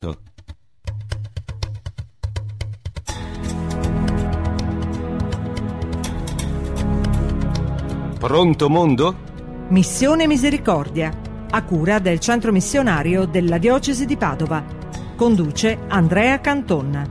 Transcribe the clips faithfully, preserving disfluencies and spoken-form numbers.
Pronto mondo? Missione Misericordia, a cura del Centro Missionario della Diocesi di Padova. Conduce Andrea Cantonna.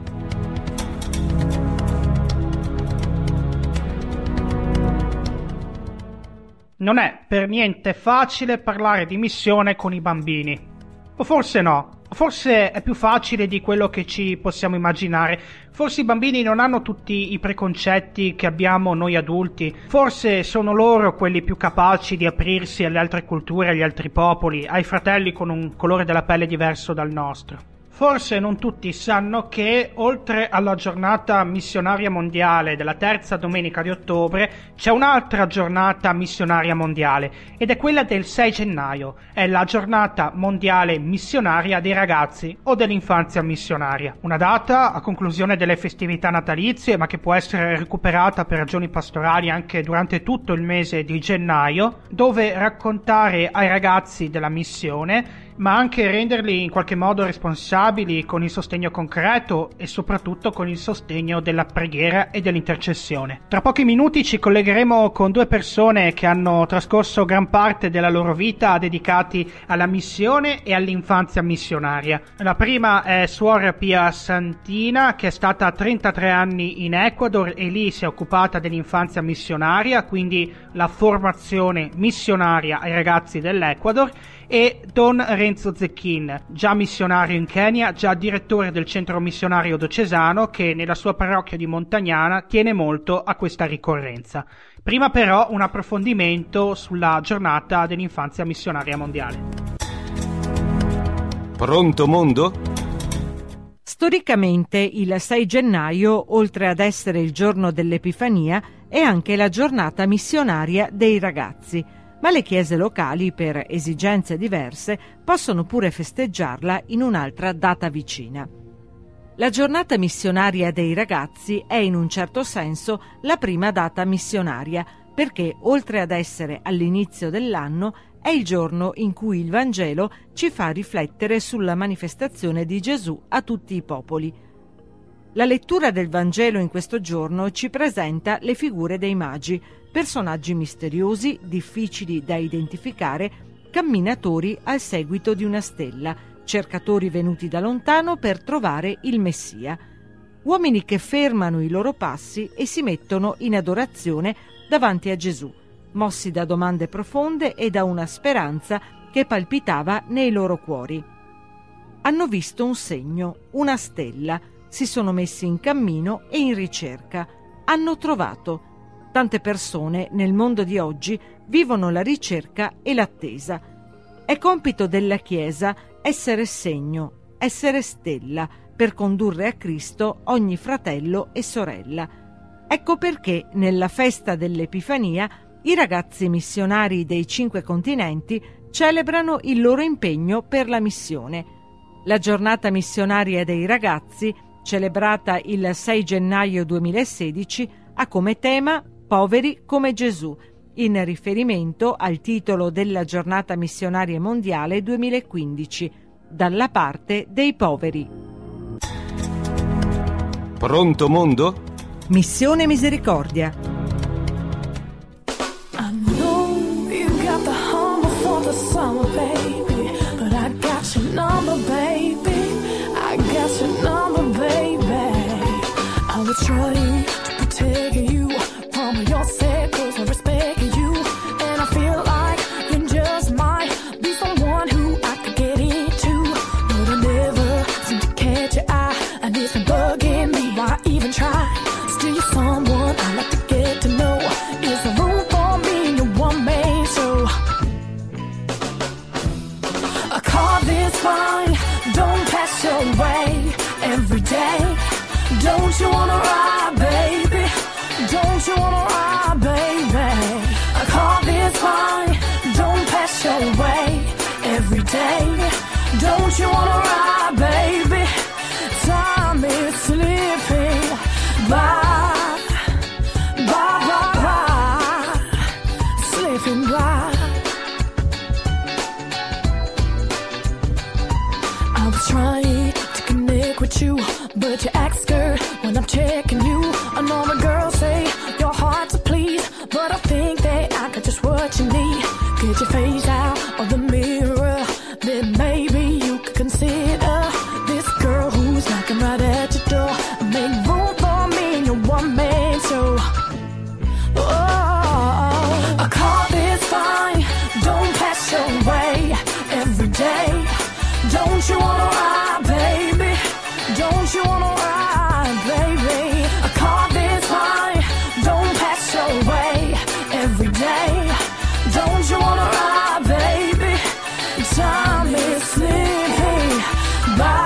Non è per niente facile parlare di missione con i bambini. O forse no. Forse è più facile di quello che ci possiamo immaginare. Forse i bambini non hanno tutti i preconcetti che abbiamo noi adulti. Forse sono loro quelli più capaci di aprirsi alle altre culture, agli altri popoli, ai fratelli con un colore della pelle diverso dal nostro. Forse non tutti sanno che, oltre alla giornata missionaria mondiale della terza domenica di ottobre, c'è un'altra giornata missionaria mondiale, ed è quella del sei gennaio. È la giornata mondiale missionaria dei ragazzi o dell'infanzia missionaria. Una data a conclusione delle festività natalizie, ma che può essere recuperata per ragioni pastorali anche durante tutto il mese di gennaio, dove raccontare ai ragazzi della missione, ma anche renderli in qualche modo responsabili con il sostegno concreto e soprattutto con il sostegno della preghiera e dell'intercessione. Tra pochi minuti ci collegheremo con due persone che hanno trascorso gran parte della loro vita dedicati alla missione e all'infanzia missionaria. La prima è Suor Pia Santina, che è stata trentatré anni in Ecuador e lì si è occupata dell'infanzia missionaria, quindi la formazione missionaria ai ragazzi dell'Ecuador, e Don Renzo Zecchin, già missionario in Kenya, già direttore del centro missionario diocesano, che nella sua parrocchia di Montagnana tiene molto a questa ricorrenza. Prima però un approfondimento sulla giornata dell'infanzia missionaria mondiale. Pronto mondo? Storicamente il sei gennaio, oltre ad essere il giorno dell'Epifania, è anche la giornata missionaria dei ragazzi. Ma le chiese locali, per esigenze diverse, possono pure festeggiarla in un'altra data vicina. La giornata missionaria dei ragazzi è in un certo senso la prima data missionaria, perché oltre ad essere all'inizio dell'anno, è il giorno in cui il Vangelo ci fa riflettere sulla manifestazione di Gesù a tutti i popoli. La lettura del Vangelo in questo giorno ci presenta le figure dei magi, personaggi misteriosi, difficili da identificare, camminatori al seguito di una stella, cercatori venuti da lontano per trovare il Messia. Uomini che fermano i loro passi e si mettono in adorazione davanti a Gesù, mossi da domande profonde e da una speranza che palpitava nei loro cuori. Hanno visto un segno, una stella, si sono messi in cammino e in ricerca. Hanno trovato. Tante persone nel mondo di oggi vivono la ricerca e l'attesa. È compito della Chiesa essere segno, essere stella, per condurre a Cristo ogni fratello e sorella. Ecco perché nella festa dell'Epifania i ragazzi missionari dei cinque continenti celebrano il loro impegno per la missione. La giornata missionaria dei ragazzi, celebrata il sei gennaio duemilasedici, ha come tema Poveri come Gesù, in riferimento al titolo della giornata missionaria mondiale duemilaquindici, dalla parte dei poveri. Pronto mondo? Missione Misericordia. I know you got the humble for the summer, baby, but I got your number, baby. I got your number, baby. I was trying to protect you from your sake, 'cause I respect you, and I feel like you just might be someone who I could get into, but I never seem to catch your eye, and it's been bugging me why even try. Still you're someone I like to get to know. Is there room for me in your one man show? A car this fine, don't pass your way every day. Don't you wanna ride, baby? Don't you wanna ride, baby? A car this fine, don't pass your way every day. Don't you wanna ride, baby? Time is slipping by, by, by, by, slipping by. I was trying but you act scared when I'm checking you. I know the girls say you're hard to please, but I think that I got just what you need. Get your face out of the mirror, then maybe you could consider this girl who's knocking right at your door. Make room for me in your one man show. Oh, I call this fine. Don't pass your way every day. Don't you wanna ride, baby? Don't you wanna ride, baby? I call this fine. Don't pass your way every day. Don't you wanna ride, baby? Time is slipping by.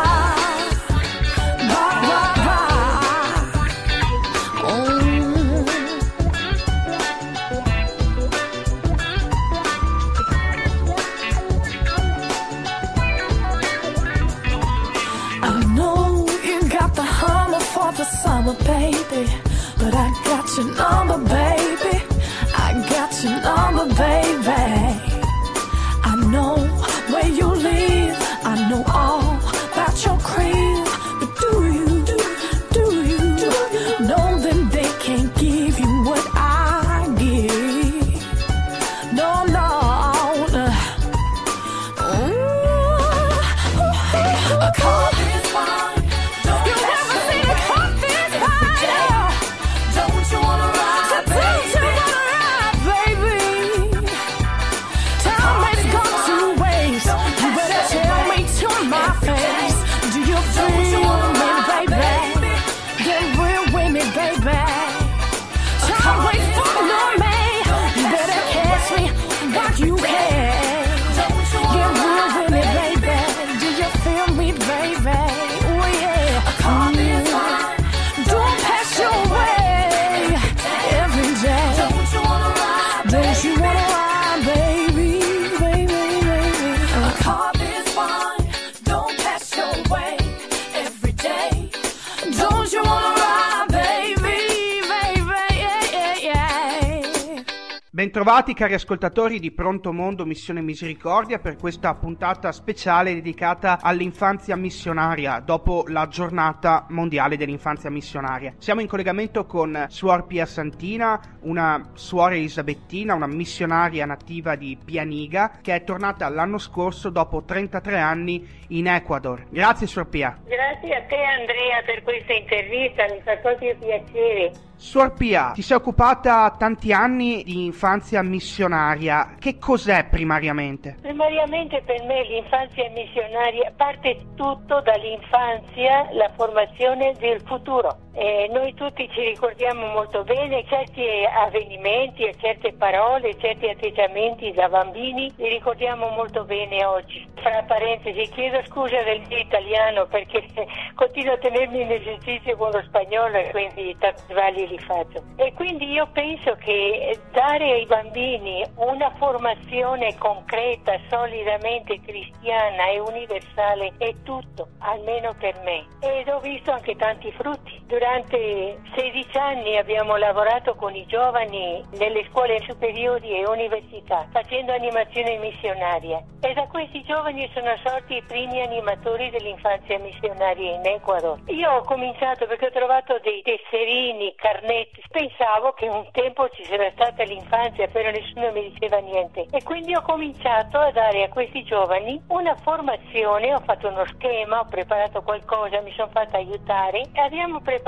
The summer, baby, but I got your number, baby. I got your number, baby. I know where you live. I know all about your crib. But do you, do, do you, do you know that they can't give you what I give? No, no, no. Ooh, I call this fine. You can get real with me, baby. Do you feel me, baby? Oh yeah. I call this fine. Don't pass your way every day. Don't you wanna ride? Don't you wanna ride, baby, baby, baby? I call this fine. Don't pass your way every day. Don't you wanna ride, baby, baby, yeah, yeah, yeah. Bentrovati cari ascoltatori di Pronto Mondo Missione Misericordia per questa puntata speciale dedicata all'infanzia missionaria dopo la giornata mondiale dell'infanzia missionaria. Siamo in collegamento con Suor Pia Santina, una suora elisabettina, una missionaria nativa di Pianiga che è tornata l'anno scorso dopo trentatré anni in Ecuador. Grazie Suor Pia. Grazie a te Andrea per questa intervista, mi fa proprio piacere. Suor Pia, ti sei occupata tanti anni di infanzia missionaria. Che cos'è primariamente? Primariamente per me l'infanzia missionaria parte tutto dall'infanzia, la formazione del futuro. E noi tutti ci ricordiamo molto bene certi avvenimenti e certe parole, certi atteggiamenti da bambini, li ricordiamo molto bene oggi. Fra parentesi, chiedo scusa del mio italiano perché continuo a tenermi in esercizio con lo spagnolo e quindi tanti sbagli li faccio. E quindi io penso che dare ai bambini una formazione concreta, solidamente cristiana e universale è tutto, almeno per me. Ed ho visto anche tanti frutti. Durante sedici anni abbiamo lavorato con i giovani nelle scuole superiori e università, facendo animazione missionaria. E da questi giovani sono sorti i primi animatori dell'infanzia missionaria in Ecuador. Io ho cominciato perché ho trovato dei tesserini, carnetti. Pensavo che un tempo ci sarebbe stata l'infanzia, però nessuno mi diceva niente. E quindi ho cominciato a dare a questi giovani una formazione, ho fatto uno schema, ho preparato qualcosa, mi sono fatta aiutare e abbiamo preparato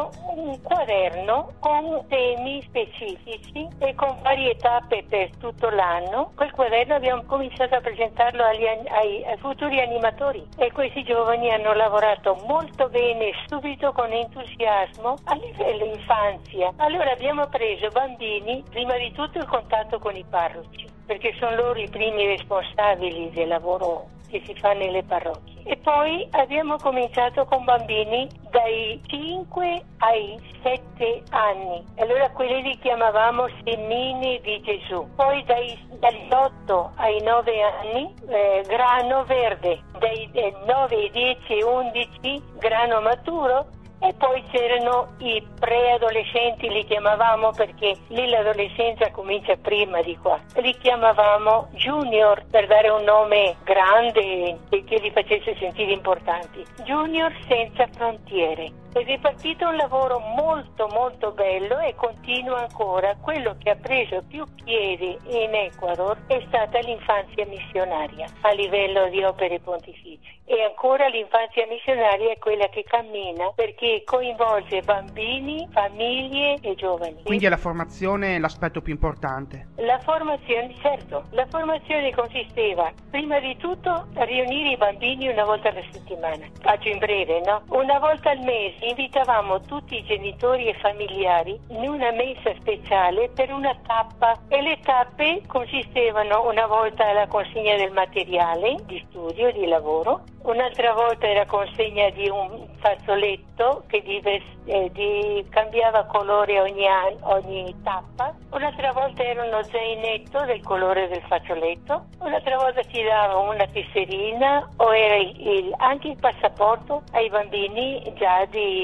un quaderno con temi specifici e con varie tappe per tutto l'anno. Quel quaderno abbiamo cominciato a presentarlo agli, ai, ai futuri animatori e questi giovani hanno lavorato molto bene, subito con entusiasmo a livello infanzia. Allora abbiamo preso bambini, prima di tutto il contatto con i parroci, perché sono loro i primi responsabili del lavoro che si fa nelle parrocchie. E poi abbiamo cominciato con bambini dai cinque ai sette anni. Allora quelli li chiamavamo semini di Gesù. Poi dai, dagli otto ai nove anni eh, grano verde. Dai eh, nove, dieci e undici grano maturo. E poi c'erano i preadolescenti, li chiamavamo perché lì l'adolescenza comincia prima di qua. Li chiamavamo junior per dare un nome grande e che li facesse sentire importanti. Junior senza frontiere. Ed è partito un lavoro molto molto bello e continua ancora. Quello che ha preso più piedi in Ecuador è stata l'infanzia missionaria a livello di opere pontificie. E ancora l'infanzia missionaria è quella che cammina perché coinvolge bambini, famiglie e giovani. Quindi è la formazione l'aspetto più importante. La formazione, certo, la formazione consisteva prima di tutto a riunire i bambini una volta alla settimana. Faccio in breve, no? Una volta al mese invitavamo tutti i genitori e familiari in una messa speciale per una tappa e le tappe consistevano una volta alla consegna del materiale di studio, di lavoro, un'altra volta era consegna di un fazzoletto che di, eh, di, cambiava colore ogni, anno, ogni tappa, un'altra volta era uno zainetto del colore del fazzoletto, un'altra volta ci dava una tesserina o era il, il, anche il passaporto ai bambini già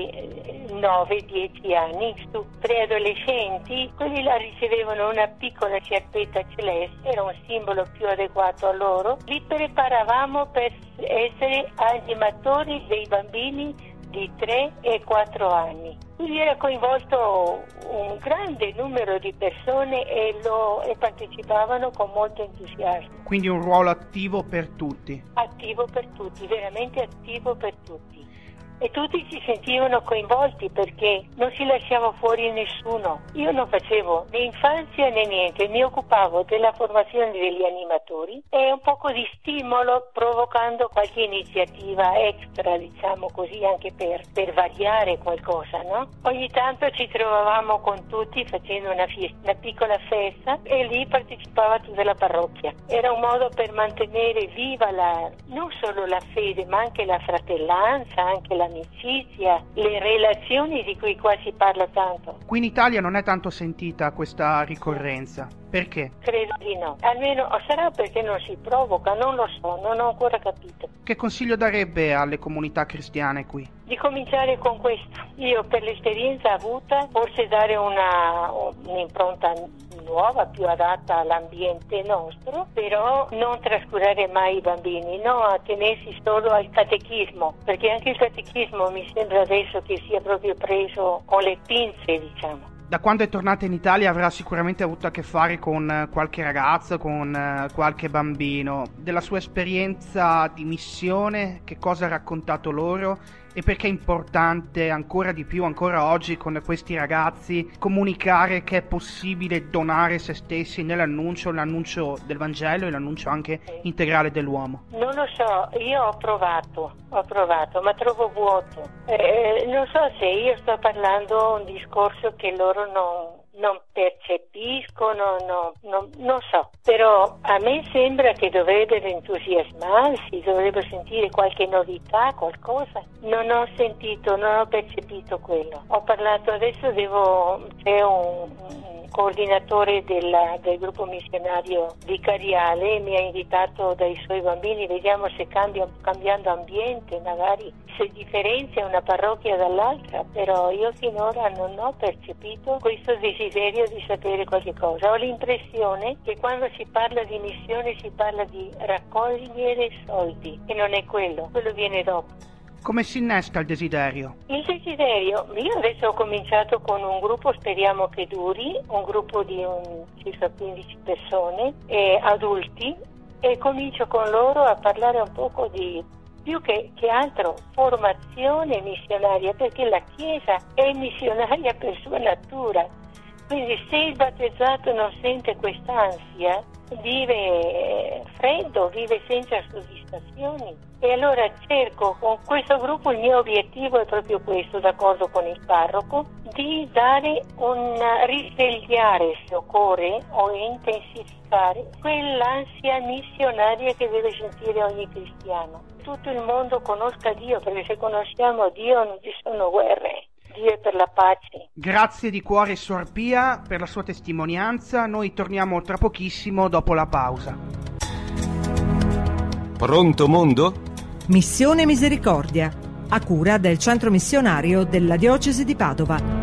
di nove dieci anni. Su preadolescenti, quelli là ricevevano una piccola sciarpetta celeste, era un simbolo più adeguato a loro. Li preparavamo per essere animatori dei bambini di tre e quattro anni. Quindi era coinvolto un grande numero di persone e, lo, e partecipavano con molto entusiasmo. Quindi un ruolo attivo per tutti. Attivo per tutti, veramente attivo per tutti. E tutti si sentivano coinvolti perché non si lasciava fuori nessuno. Io non facevo né infanzia né niente, mi occupavo della formazione degli animatori e un poco di stimolo provocando qualche iniziativa extra, diciamo così, anche per, per variare qualcosa, no? Ogni tanto ci trovavamo con tutti facendo una, fiesta, una piccola festa e lì partecipava tutta la parrocchia. Era un modo per mantenere viva la, non solo la fede ma anche la fratellanza, anche la amicizia, le relazioni di cui qua si parla tanto. Qui in Italia non è tanto sentita questa ricorrenza. Perché? Credo di no. Almeno o sarà perché non si provoca, non lo so, non ho ancora capito. Che consiglio darebbe alle comunità cristiane qui? Di cominciare con questo. Io per l'esperienza avuta, forse dare una un'impronta nuova, più adatta all'ambiente nostro, però non trascurare mai i bambini, no, a tenersi solo al catechismo, perché anche il catechismo mi sembra adesso che sia proprio preso con le pinze, diciamo. Da quando è tornata in Italia avrà sicuramente avuto a che fare con qualche ragazzo, con qualche bambino. Della sua esperienza di missione, che cosa ha raccontato loro e perché è importante ancora di più, ancora oggi con questi ragazzi, comunicare che è possibile donare se stessi nell'annuncio, l'annuncio del Vangelo e l'annuncio anche integrale dell'uomo? Non lo so, io ho provato, ho provato, ma trovo vuoto. Eh, non so se io sto parlando un discorso che loro non... non percepiscono, no, no, non so, però a me sembra che dovrebbero entusiasmarsi, dovrebbero sentire qualche novità, qualcosa. Non ho sentito, non ho percepito quello. Ho parlato, adesso devo, c'è un, un coordinatore della, del gruppo missionario vicariale, mi ha invitato dai suoi bambini, vediamo se cambia, cambiando ambiente, magari si differenzia una parrocchia dall'altra, però io finora non ho percepito questo desiderio di sapere qualche cosa. Ho l'impressione che quando si parla di missione si parla di raccogliere soldi e non è quello, quello viene dopo. Come si innesta il desiderio? Il desiderio, io adesso ho cominciato con un gruppo, speriamo che duri, un gruppo di un, circa quindici persone, eh, adulti, e comincio con loro a parlare un poco di, più che, che altro, formazione missionaria, perché la Chiesa è missionaria per sua natura. Quindi se il battezzato non sente quest'ansia, vive freddo, vive senza soddisfazioni. E allora cerco con questo gruppo, il mio obiettivo è proprio questo, d'accordo con il parroco, di dare un risvegliare, se occorre, o intensificare quell'ansia missionaria che deve sentire ogni cristiano. Tutto il mondo conosca Dio, perché se conosciamo Dio non ci sono guerre. Dio è per la pace. Grazie di cuore Suor Pia per la sua testimonianza. Noi torniamo tra pochissimo dopo la pausa. Pronto mondo? Missione Misericordia. a cura del centro missionario della diocesi di Padova.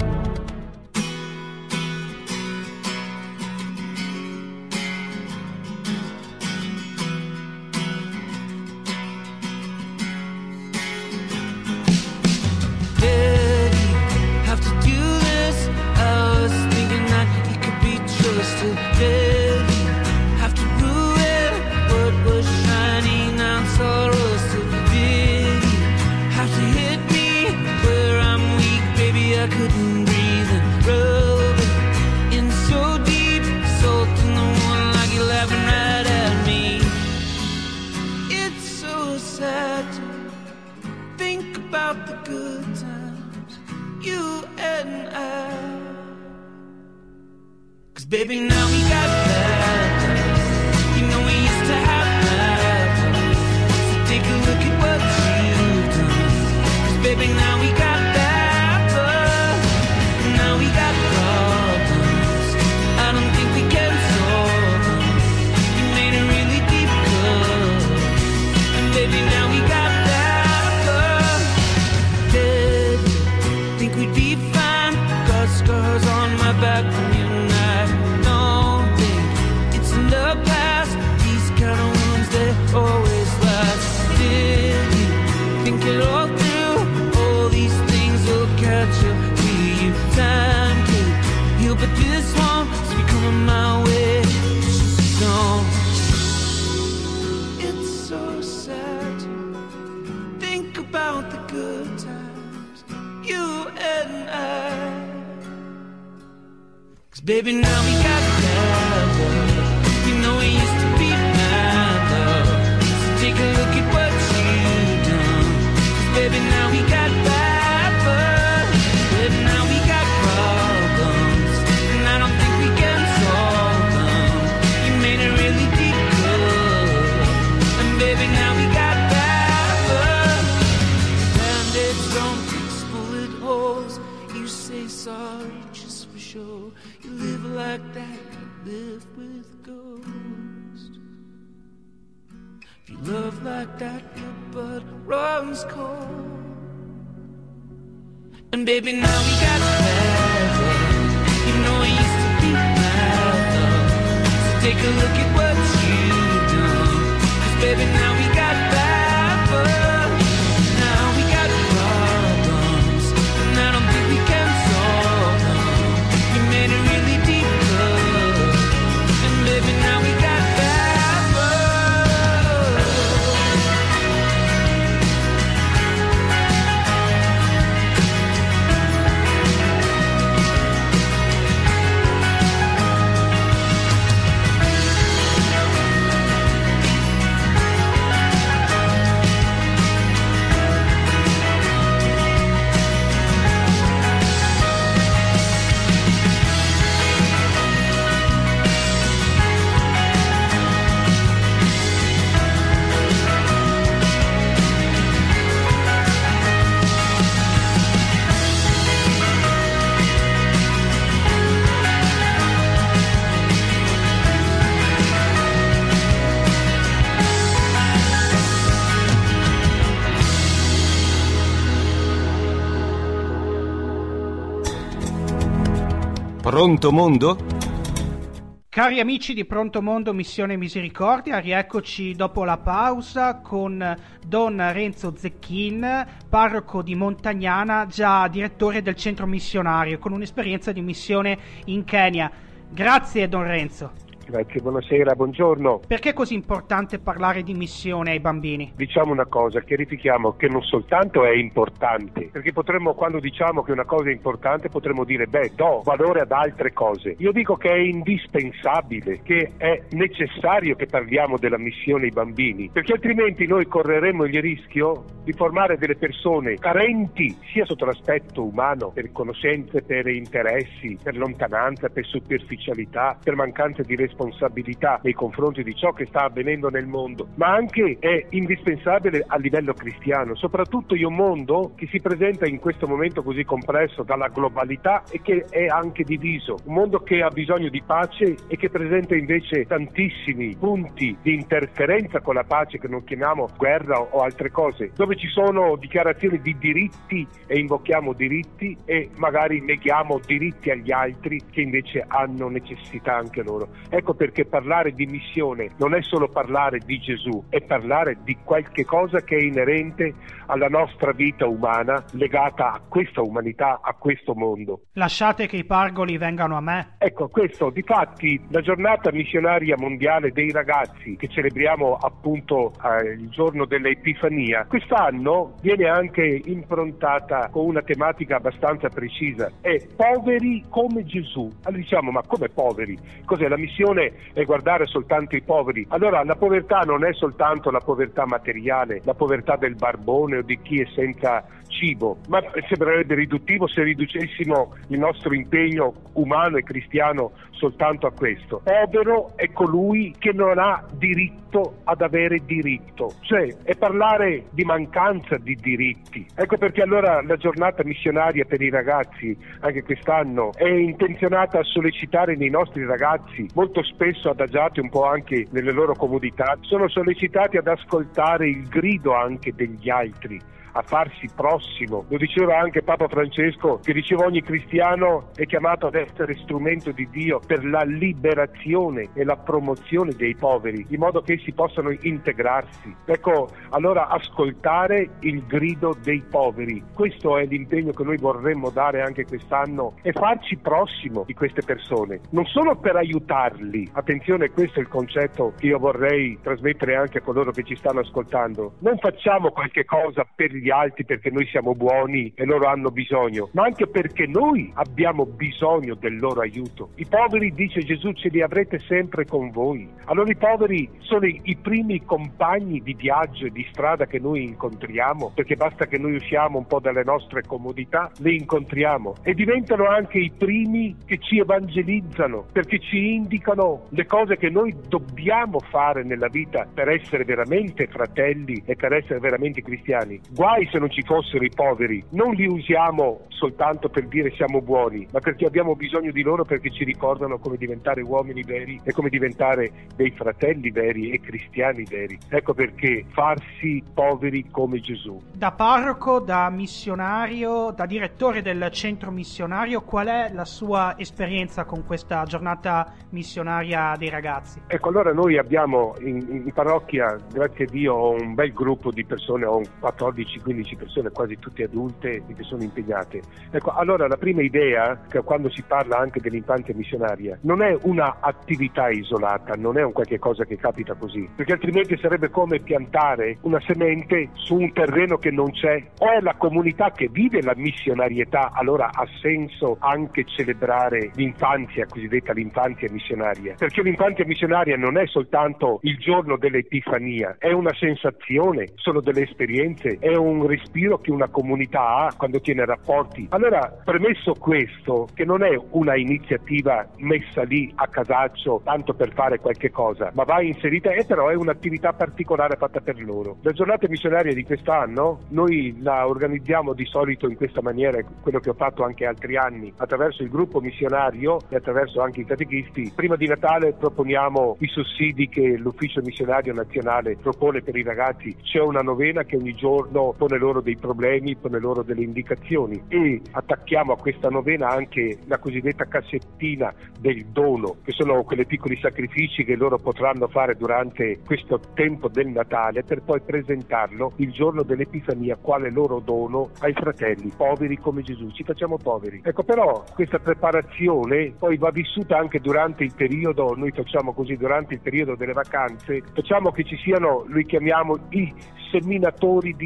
Baby, now we got bad times. You know we used to have bad times. So take a look at what you've done. 'Cause baby, now we got bad times. Now we got problems. I don't think we can solve them. You made it really deep cut. And baby, now we got bad times. Baby, think we'd be fine. Got scars on my back from you. Always last. Did you think it all through? All these things will catch up to you. Time to heal, but this won't. It's becoming my way. So it's so sad to think about the good times, you and I. 'Cause baby, now we got bad love. You know we used to be mad love. Take a look at what you've done. 'Cause baby, now we got bad blood. Baby, now we got problems. And I don't think we can solve them. You made it really deep good. And baby, now we got bad blood. Band-aids don't fix bullet holes. You say sorry just for sure. You live like that, you live with ghosts. You love like that, your blood runs cold. And baby, now we got bad love. You know we used to be mad love. So take a look at what you've done. 'Cause baby, now we got bad love. Now we got problems. And I don't think we can solve them. You made it really deep good. And baby, now we got bad love. Pronto Mondo? Cari amici di Pronto Mondo Missione Misericordia, rieccoci dopo la pausa con Don Renzo Zecchin, parroco di Montagnana, già direttore del centro missionario, con un'esperienza di missione in Kenya. Grazie Don Renzo. Grazie, buonasera, buongiorno. Perché è così importante parlare di missione ai bambini? Diciamo una cosa, chiarifichiamo che non soltanto è importante, perché potremmo, quando diciamo che una cosa è importante, potremmo dire, beh, do valore ad altre cose. Io dico che è indispensabile, che è necessario che parliamo della missione ai bambini, perché altrimenti noi correremo il rischio di formare delle persone carenti, sia sotto l'aspetto umano, per conoscenze, per interessi, per lontananza, per superficialità, per mancanza di responsabilità, responsabilità nei confronti di ciò che sta avvenendo nel mondo, ma anche è indispensabile a livello cristiano, soprattutto in un mondo che si presenta in questo momento così complesso dalla globalità e che è anche diviso, un mondo che ha bisogno di pace e che presenta invece tantissimi punti di interferenza con la pace, che non chiamiamo guerra o altre cose, dove ci sono dichiarazioni di diritti e invochiamo diritti e magari neghiamo diritti agli altri che invece hanno necessità anche loro. Ecco perché parlare di missione non è solo parlare di Gesù, è parlare di qualche cosa che è inerente alla nostra vita umana, legata a questa umanità, a questo mondo. Lasciate che i pargoli vengano a me. Ecco, questo, difatti, la giornata missionaria mondiale dei ragazzi, che celebriamo appunto eh, il giorno dell'Epifania, quest'anno viene anche improntata con una tematica abbastanza precisa, è poveri come Gesù. Allora diciamo, ma come poveri? Cos'è? La missione è guardare soltanto i poveri? Allora la povertà non è soltanto la povertà materiale, la povertà del barbone o di chi è senza cibo, ma sembrerebbe riduttivo se riducessimo il nostro impegno umano e cristiano soltanto a questo. Povero è colui che non ha diritto ad avere diritto, cioè è parlare di mancanza di diritti. Ecco perché allora la giornata missionaria per i ragazzi, anche quest'anno, è intenzionata a sollecitare nei nostri ragazzi, molto spesso adagiati un po' anche nelle loro comodità, sono sollecitati ad ascoltare il grido anche degli altri, a farsi prossimo. Lo diceva anche Papa Francesco, che diceva ogni cristiano è chiamato ad essere strumento di Dio per la liberazione e la promozione dei poveri, in modo che essi possano integrarsi. Ecco, allora ascoltare il grido dei poveri, questo è l'impegno che noi vorremmo dare anche quest'anno, e farci prossimo di queste persone, non solo per aiutarli. Attenzione, questo è il concetto che io vorrei trasmettere anche a coloro che ci stanno ascoltando. Non facciamo qualche cosa per gli altri perché noi siamo buoni e loro hanno bisogno, ma anche perché noi abbiamo bisogno del loro aiuto. I poveri, dice Gesù, ce li avrete sempre con voi. Allora i poveri sono i, i primi compagni di viaggio e di strada che noi incontriamo, perché basta che noi usciamo un po' dalle nostre comodità, li incontriamo, e diventano anche i primi che ci evangelizzano, perché ci indicano le cose che noi dobbiamo fare nella vita per essere veramente fratelli e per essere veramente cristiani. Guarda, se non ci fossero i poveri, non li usiamo soltanto per dire siamo buoni, ma perché abbiamo bisogno di loro, perché ci ricordano come diventare uomini veri e come diventare dei fratelli veri e cristiani veri. Ecco perché farsi poveri come Gesù. Da parroco, da missionario, da direttore del centro missionario, qual è la sua esperienza con questa giornata missionaria dei ragazzi? Ecco, allora noi abbiamo in, in parrocchia, grazie a Dio, un bel gruppo di persone, ho quattordici quindici persone, quasi tutte adulte, che sono impegnate. Ecco, allora la prima idea, che quando si parla anche dell'infanzia missionaria, non è una attività isolata, non è un qualche cosa che capita così, perché altrimenti sarebbe come piantare una semente su un terreno che non c'è. O è la comunità che vive la missionarietà, allora ha senso anche celebrare l'infanzia, cosiddetta l'infanzia missionaria, perché l'infanzia missionaria non è soltanto il giorno dell'Epifania, è una sensazione, sono delle esperienze, è un respiro che una comunità ha quando tiene rapporti. Allora, premesso questo, che non è una iniziativa messa lì a casaccio tanto per fare qualche cosa, ma va inserita, e però è un'attività particolare fatta per loro. La giornata missionaria di quest'anno noi la organizziamo di solito in questa maniera, quello che ho fatto anche altri anni, attraverso il gruppo missionario e attraverso anche i catechisti. Prima di Natale proponiamo i sussidi che l'ufficio missionario nazionale propone per i ragazzi. C'è una novena che ogni giorno pone loro dei problemi, pone loro delle indicazioni, e attacchiamo a questa novena anche la cosiddetta cassettina del dono, che sono quei piccoli sacrifici che loro potranno fare durante questo tempo del Natale per poi presentarlo il giorno dell'Epifania quale loro dono ai fratelli, poveri come Gesù. Ci facciamo poveri. Ecco, però questa preparazione poi va vissuta anche durante il periodo, noi facciamo così, durante il periodo delle vacanze, facciamo che ci siano, noi chiamiamo i seminatori di stella.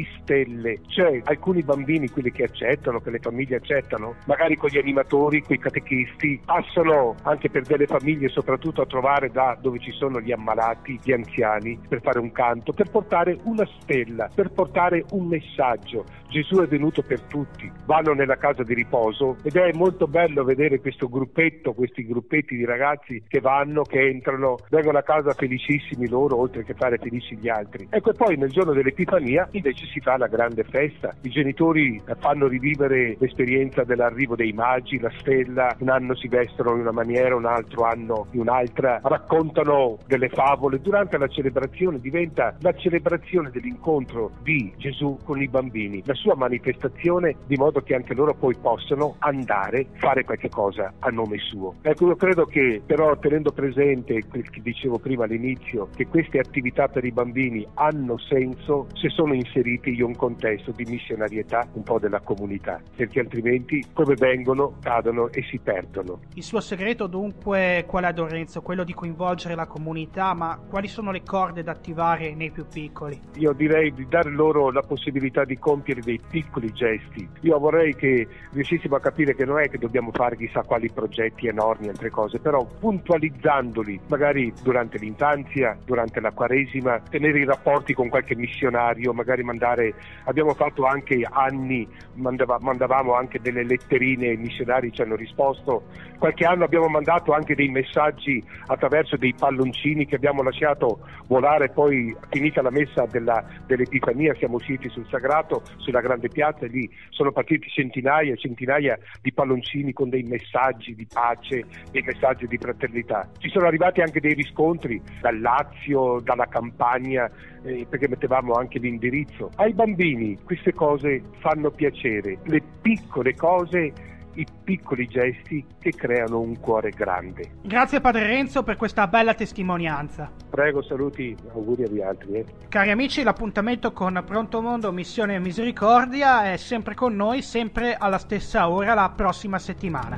stelle, cioè alcuni bambini, quelli che accettano, che le famiglie accettano, magari con gli animatori, con i catechisti, passano anche per delle famiglie soprattutto a trovare da dove ci sono gli ammalati, gli anziani, per fare un canto, per portare una stella, per portare un messaggio. Gesù è venuto per tutti, vanno nella casa di riposo ed è molto bello vedere questo gruppetto, questi gruppetti di ragazzi che vanno, che entrano, vengono a casa felicissimi loro, oltre che fare felici gli altri. Ecco, e poi nel giorno dell'Epifania invece si fa la grande festa. I genitori fanno rivivere l'esperienza dell'arrivo dei magi, la stella, un anno si vestono in una maniera, un altro anno in un'altra, raccontano delle favole. Durante la celebrazione diventa la celebrazione dell'incontro di Gesù con i bambini, la sua manifestazione, di modo che anche loro poi possano andare a fare qualche cosa a nome suo. Ecco, io credo che però, tenendo presente quel che dicevo prima all'inizio, che queste attività per i bambini hanno senso se sono inseriti in un contesto di missionarietà un po' della comunità, perché altrimenti come vengono, cadono e si perdono. Il suo segreto dunque qual è, Don Renzo? Quello di coinvolgere la comunità, ma quali sono le corde da attivare nei più piccoli? Io direi di dare loro la possibilità di compiere dei piccoli gesti. Io vorrei che riuscissimo a capire che non è che dobbiamo fare chissà quali progetti enormi, altre cose, però puntualizzandoli, magari durante l'infanzia, durante la Quaresima, tenere i rapporti con qualche missionario, magari mandare, abbiamo fatto anche anni, mandava, mandavamo anche delle letterine, i missionari ci hanno risposto, qualche anno abbiamo mandato anche dei messaggi attraverso dei palloncini che abbiamo lasciato volare, poi finita la messa della, dell'Epifania siamo usciti sul Sagrato, sulla grande piazza, e lì sono partiti centinaia e centinaia di palloncini con dei messaggi di pace, dei messaggi di fraternità. Ci sono arrivati anche dei riscontri dal Lazio, dalla Campania, eh, perché mettevamo anche l'indirizzo. Ai bambini queste cose fanno piacere, le piccole cose, i piccoli gesti che creano un cuore grande. Grazie Padre Renzo per questa bella testimonianza. Prego, saluti, auguri agli altri. Eh. Cari amici, l'appuntamento con Pronto Mondo Missione Misericordia è sempre con noi, sempre alla stessa ora la prossima settimana.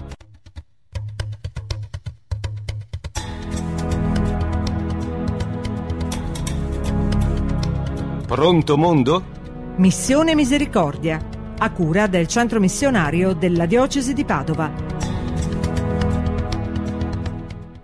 Pronto Mondo? Missione Misericordia, a cura del Centro Missionario della Diocesi di Padova.